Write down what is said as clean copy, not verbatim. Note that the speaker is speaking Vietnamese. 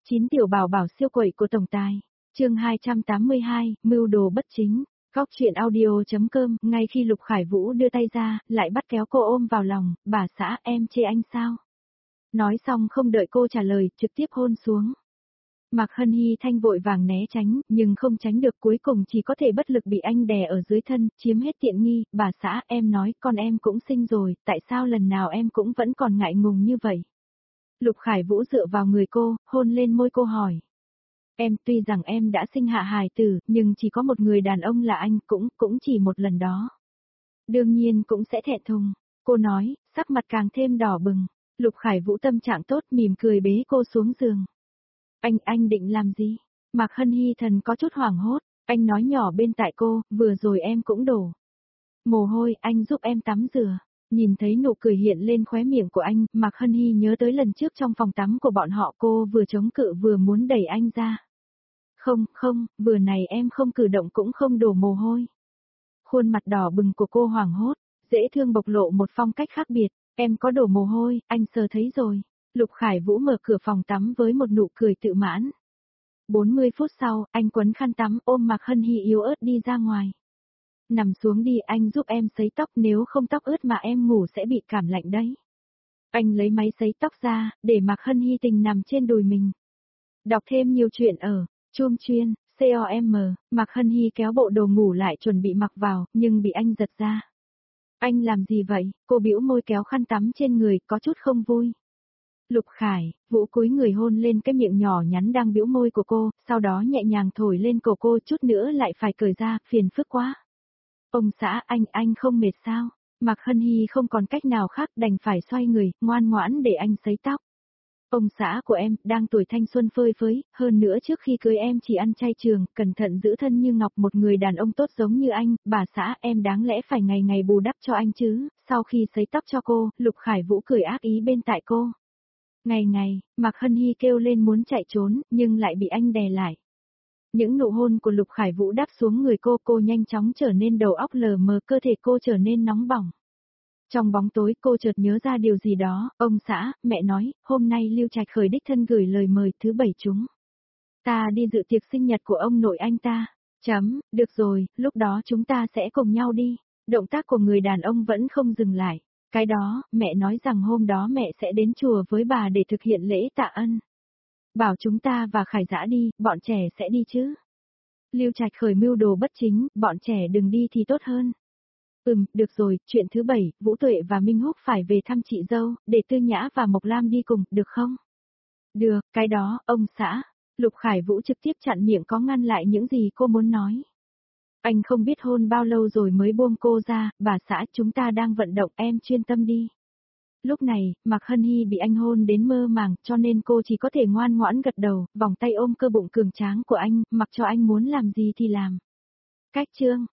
9 tiểu bảo bảo siêu quậy của tổng tài. Chương 282, mưu đồ bất chính. Góc truyện audio.com. Ngay khi Lục Khải Vũ đưa tay ra, lại bắt kéo cô ôm vào lòng, bà xã em chê anh sao? Nói xong không đợi cô trả lời, trực tiếp hôn xuống. Mạc Hân Hi Thanh vội vàng né tránh, nhưng không tránh được, cuối cùng chỉ có thể bất lực bị anh đè ở dưới thân, chiếm hết tiện nghi. Bà xã, em nói con em cũng sinh rồi, tại sao lần nào em cũng vẫn còn ngại ngùng như vậy? Lục Khải Vũ dựa vào người cô, hôn lên môi cô hỏi. Em tuy rằng em đã sinh hạ hài tử, nhưng chỉ có một người đàn ông là anh, cũng chỉ một lần đó. Đương nhiên cũng sẽ thẹn thùng, cô nói, sắc mặt càng thêm đỏ bừng. Lục Khải Vũ tâm trạng tốt, mỉm cười bế cô xuống giường. Anh định làm gì? Mạc Hân Hi Thần có chút hoảng hốt, anh nói nhỏ bên tai cô, vừa rồi em cũng đổ mồ hôi, anh giúp em tắm rửa. Nhìn thấy nụ cười hiện lên khóe miệng của anh, Mạc Hân Hi nhớ tới lần trước trong phòng tắm của bọn họ, cô vừa chống cự vừa muốn đẩy anh ra. Không, vừa này em không cử động cũng không đổ mồ hôi. Khuôn mặt đỏ bừng của cô hoảng hốt, dễ thương bộc lộ một phong cách khác biệt, em có đổ mồ hôi, anh sờ thấy rồi. Lục Khải Vũ mở cửa phòng tắm với một nụ cười tự mãn. 40 phút sau, anh quấn khăn tắm ôm Mạc Hân Hi yếu ớt đi ra ngoài. Nằm xuống đi, anh giúp em sấy tóc, nếu không tóc ướt mà em ngủ sẽ bị cảm lạnh đấy. Anh lấy máy sấy tóc ra, để Mạc Hân Hi Tình nằm trên đùi mình. Đọc thêm nhiều chuyện ở Chum Chuyên, COM. Mạc Hân Hi kéo bộ đồ ngủ lại chuẩn bị mặc vào, nhưng bị anh giật ra. Anh làm gì vậy? Cô bĩu môi kéo khăn tắm trên người, có chút không vui. Lục Khải Vũ cúi người hôn lên cái miệng nhỏ nhắn đang bĩu môi của cô, sau đó nhẹ nhàng thổi lên cổ cô, chút nữa lại phải cởi ra, phiền phức quá. Ông xã, anh không mệt sao? Mạc Hân Hi không còn cách nào khác, đành phải xoay người, ngoan ngoãn để anh sấy tóc. Ông xã của em, đang tuổi thanh xuân phơi phới, hơn nữa trước khi cưới em chỉ ăn chay trường, cẩn thận giữ thân như ngọc, một người đàn ông tốt giống như anh, bà xã em đáng lẽ phải ngày ngày bù đắp cho anh chứ. Sau khi sấy tóc cho cô, Lục Khải Vũ cười ác ý bên tai cô. Ngày, Mạc Hân Hi kêu lên muốn chạy trốn, nhưng lại bị anh đè lại. Những nụ hôn của Lục Khải Vũ đáp xuống người cô nhanh chóng trở nên đầu óc lờ mờ, cơ thể cô trở nên nóng bỏng. Trong bóng tối cô chợt nhớ ra điều gì đó, ông xã, mẹ nói, hôm nay Lưu Trạch Khởi đích thân gửi lời mời thứ bảy chúng ta đi dự tiệc sinh nhật của ông nội anh ta. Được rồi, lúc đó chúng ta sẽ cùng nhau đi. Động tác của người đàn ông vẫn không dừng lại. Cái đó, mẹ nói rằng hôm đó mẹ sẽ đến chùa với bà để thực hiện lễ tạ ân. Bảo chúng ta và Khải Dã đi, bọn trẻ sẽ đi chứ. Lưu Trạch Khởi mưu đồ bất chính, bọn trẻ đừng đi thì tốt hơn. Được rồi, chuyện thứ 7, Vũ Tuệ và Minh Húc phải về thăm chị dâu, để Tư Nhã và Mộc Lam đi cùng, được không? Được, cái đó, ông xã. Lục Khải Vũ trực tiếp chặn miệng, có ngăn lại những gì cô muốn nói. Anh không biết hôn bao lâu rồi mới buông cô ra, bà xã, chúng ta đang vận động, em chuyên tâm đi. Lúc này, Mạc Hân Hi bị anh hôn đến mơ màng, cho nên cô chỉ có thể ngoan ngoãn gật đầu, vòng tay ôm cơ bụng cường tráng của anh, mặc cho anh muốn làm gì thì làm. Cách chương